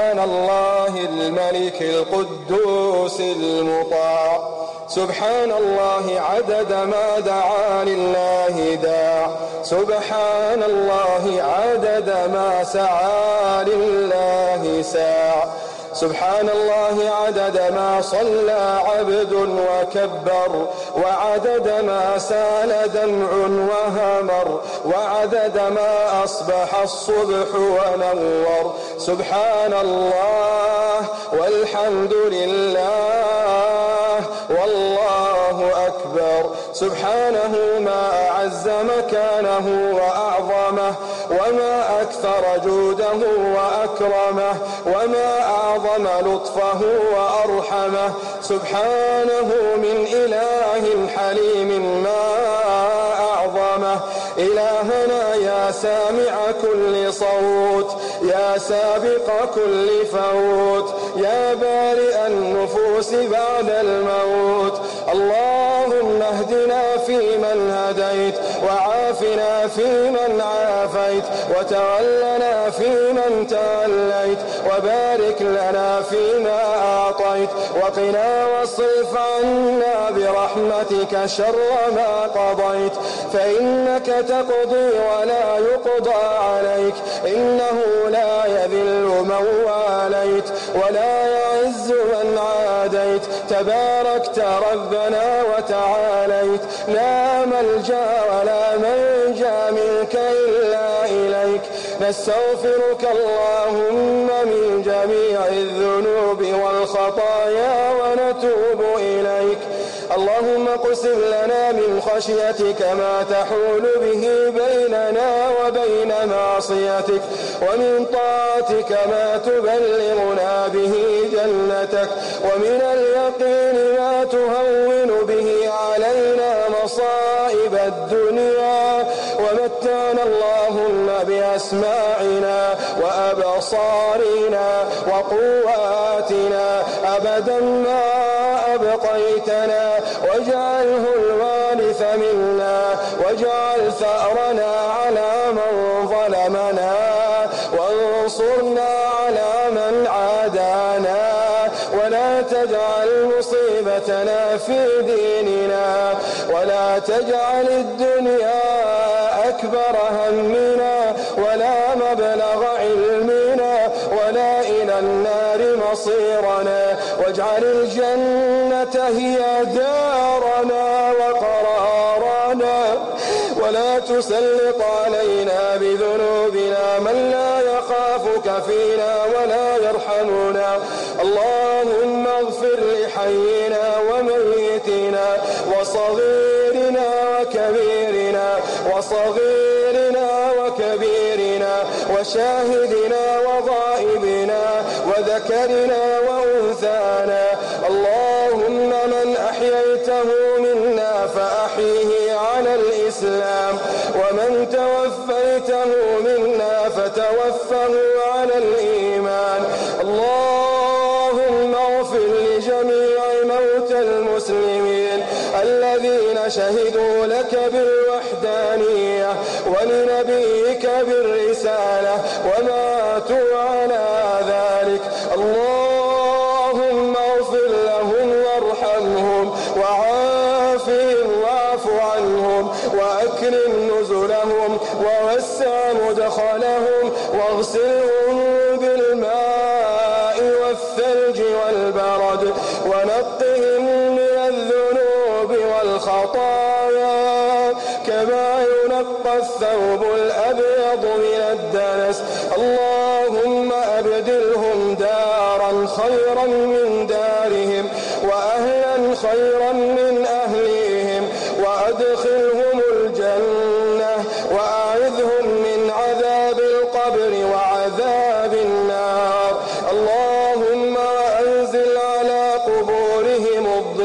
سبحان الله الملك القدوس المطاع. سبحان الله عدد ما دعا لله داع. سبحان الله عدد ما سعى لله ساع. سبحان الله عدد ما صلى عبد وكبر، وعدد ما سال دمع وهمر، وعدد ما أصبح الصبح ونور. سبحان الله والحمد لله والله أكبر. سبحانه ما أعز مكانه وأعظمه، وما أكثر جوده وأكرمه، وما أعظم لطفه وأرحمه. سبحانه من إله حليم ما أعظمه. إلهنا يا سامع كل صوت، يا سابق كل فوت، يا بارئ النفوس بعد الموت. اللهم اهدنا فيمن هديت، وعافنا فيمن عافيت، وتولنا فيمن توليت، وبارك لنا فيما أعطيت، وقنا واصرف عنا برحمتك شر ما قضيت، فإنك تقضي ولا يقضى عليك، إنه لا يذل من واليت ولا يعز من عاديت. تباركت ربنا وتعاليت، لا ملجأ ولا منجا منك إلا إليك. نستغفرك اللهم من جميع الذنوب والخطايا ونتوب إليك. اللهم اقسم لنا من خشيتك ما تحول به بيننا وبين معصيتك، ومن طاعتك ما تبلغنا به جنتك، ومن اليقين ما تهون به علينا مصائب الدنيا. ومتعنا اللهم بأسماعنا وأبصارنا وقواتنا أبدا ما أبقيتنا، واجعله الوارث منا، واجعل ثأرنا على من ظلمنا، وانصرنا على من عادانا، ولا تجعل مصيبتنا في ديننا، ولا تجعل الدنيا أكبر همنا، ولا مبلغ علمنا، ولا إلى النار مصيرنا، واجعل الجنة هي دارنا وقرارنا، ولا تسلط علينا بذنوبنا من لا يخافك فينا ولا يرحمنا. اللهم اغفر لحينا وميتنا وصغيرنا وكبيرنا، وصغيرنا وكبيرنا، وشاهدنا وغائبنا، وذكرنا وأنثانا. اللهم من أحييته منا فأحيه على الإسلام، ومن توفيته منا فتوفه على الإيمان. اللهم اغفر لجميع موتى المسلمين الذين شهدوا لك بالوحدانية ولنبيك بالرسالة وماتوا على ذلك. اللهم اغفر لهم وارحمهم وعافهم واعف عنهم وأكرم نزلهم ووسع مدخلهم واغسلهم بالماء والثلج والبرد ونقهم من الذنوب والخطايا كما ينقى الثوب الأبيض من الدنس. اللهم أبدلهم دارا خيرا من دارهم وأهلا خيرا من أهليهم، وأدخلهم الجنة وأعذهم من عذاب القبر وعذاب النار. اللهم أنزل على قبورهم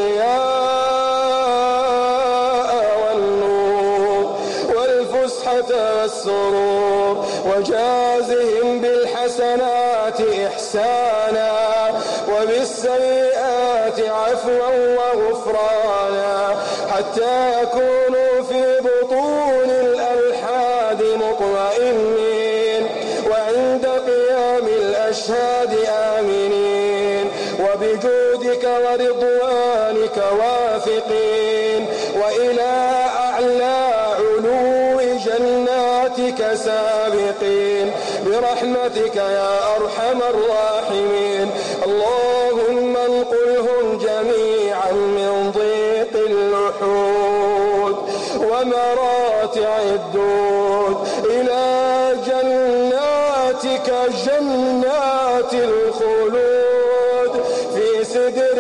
الضياء والنور والفسحة والسرور، وجازهم بالحسنات إحسانا وبالسيئات عفوا وغفرانا، حتى يكونوا في بطون الألحاد مطمئنين، وعند قيام الأشهاد العباد آمنين وبجودك ورضوانك واثقين وإلى أعلى علو جناتك سابقين برحمتك يا أرحم الراحمين. اللهم انقلهم جميعا من ضيق اللحود ومراتع الدود إلى جناتك جنات الخلود في سدر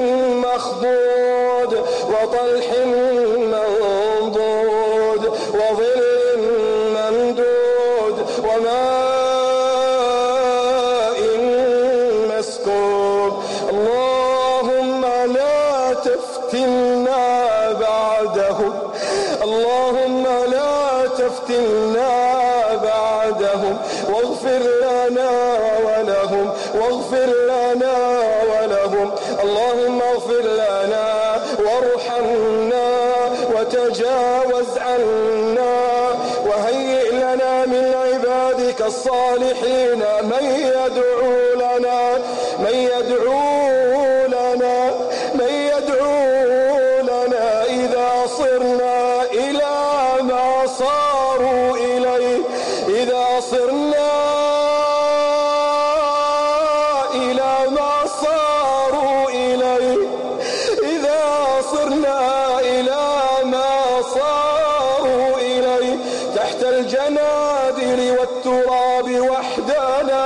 مخضود وطلح منضود وظل ممدود وماء مسكوب. اللهم لا تفتنا بعدهم، اللهم لا تفتنا بعدهم، واغفر لنا ولهم، واغفر لنا ولهم. اللهم اغفر لنا وارحمنا وتجاوز عنا وهيئ لنا من عبادك الصالحين من يدعو لنا إذا صرنا إلى ما صاروا إليه، إذا صرنا إلى ما صاروا إليه، إذا صرنا إلى ما صاروا إليه تحت الجنادل والتراب وحدنا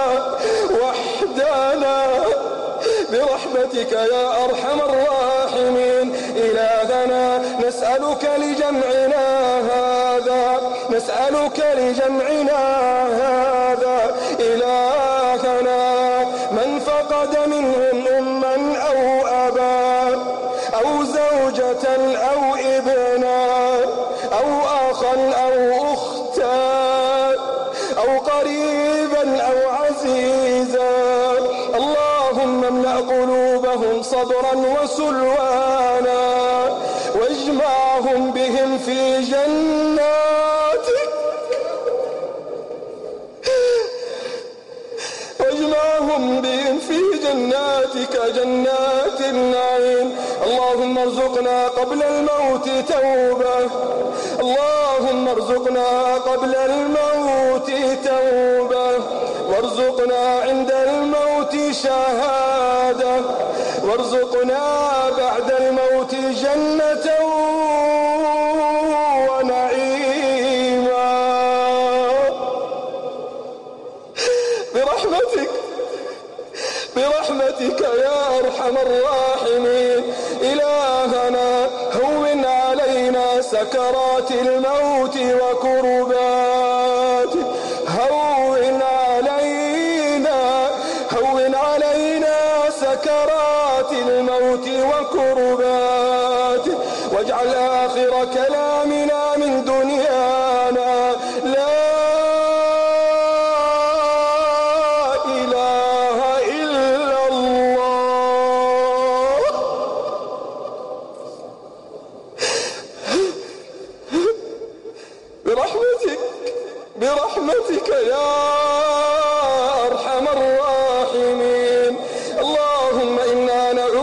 برحمتك يا أرحم الراحمين. إلهنا نسألك لجمعنا هذا إلهنا من فقد منهم أما أو أبا أو زوجة أو ابنا أو أخا أو أختا أو قريبا أو عزيزا، اللهم املأ قلوبهم صبرا وسلوانا واجمعهم بهم في جناتك، واجمعهم بهم في جناتك جنات النعيم. اللهم ارزقنا قبل الموت توبة، اللهم ارزقنا قبل الموت توبة، وارزقنا عند الموت شهادة، وارزقنا بعد الموت جنة ونعيما برحمتك يا أرحم الراحمين. إلهنا هون علينا سكرات الموت وكربات، هون علينا سكرات الموت وكربات، واجعل آخر كلامنا من دنيانا لا إله إلا الله. برحمتك يا أرحم الراحمين. اللهم إنا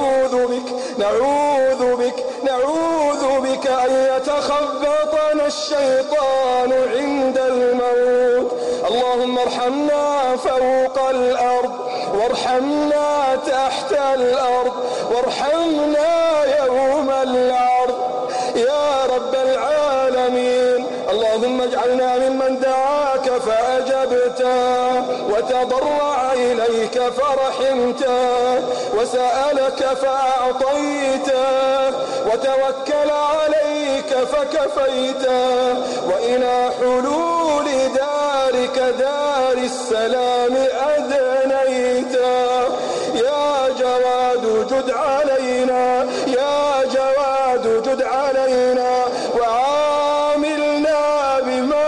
نعوذ بك أن يتخبطنا الشيطان عند الموت. اللهم ارحمنا فوق الأرض، وارحمنا تحت الأرض، وارحمنا يوم العرض يا رب العالمين. اللهم اجعلنا ممن دعاك فأجبته، وتضرع إليك فرحمته، وسألك فأعطيته، وتوكل عليك فكفيته، وإلى حلول دارك دار السلام أدنيته. يا جواد جد علينا، يا جواد جد علينا، وعاملنا بما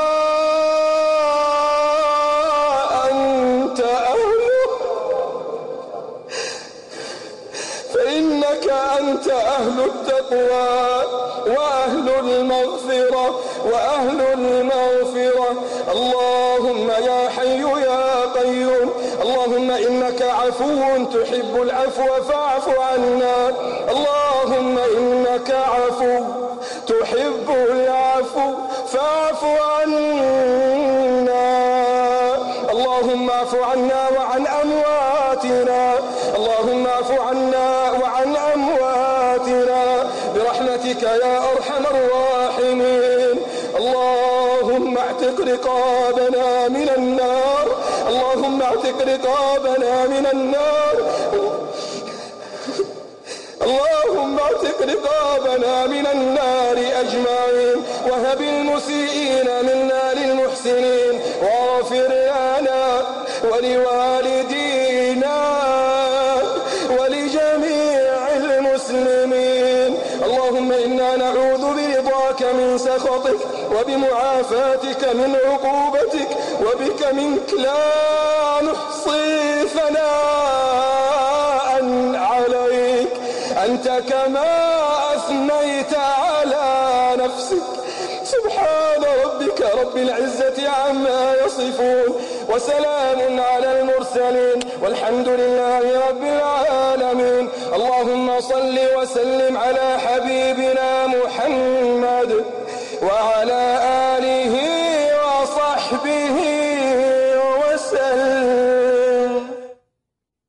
أنت أهله، فإنك أنت أهل التقوى وأهل المغفرة. اللهم يا حي يا قيوم، اللهم إنا إنك عفو تحب العفو فاعف عنا. اللهم إنك عفو تحب العفو فاعف عنا. اللهم اعف عنا وعن أمواتنا. اللهم اعف عنا وعن أمواتنا برحمتك يا أرحم الراحمين. اللهم اعتق رقابنا من النار. اللهم اعتق رقابنا من النار. اللهم اعتق رقابنا من النار أجمعين، وهب المسيئين منا للمحسنين، واغفر لنا ولوالدينا ولجميع المسلمين. اللهم إنا نعوذ برضاك من سخطك وبمعافاتك من عقوبتك، وبك منك لا نحصي ثناء عليك أنت كما أثنيت على نفسك. سبحان ربك رب العزة عما يصفون، وسلام على المرسلين، والحمد لله رب العالمين. اللهم صل وسلم على حبيبنا محمد وعلى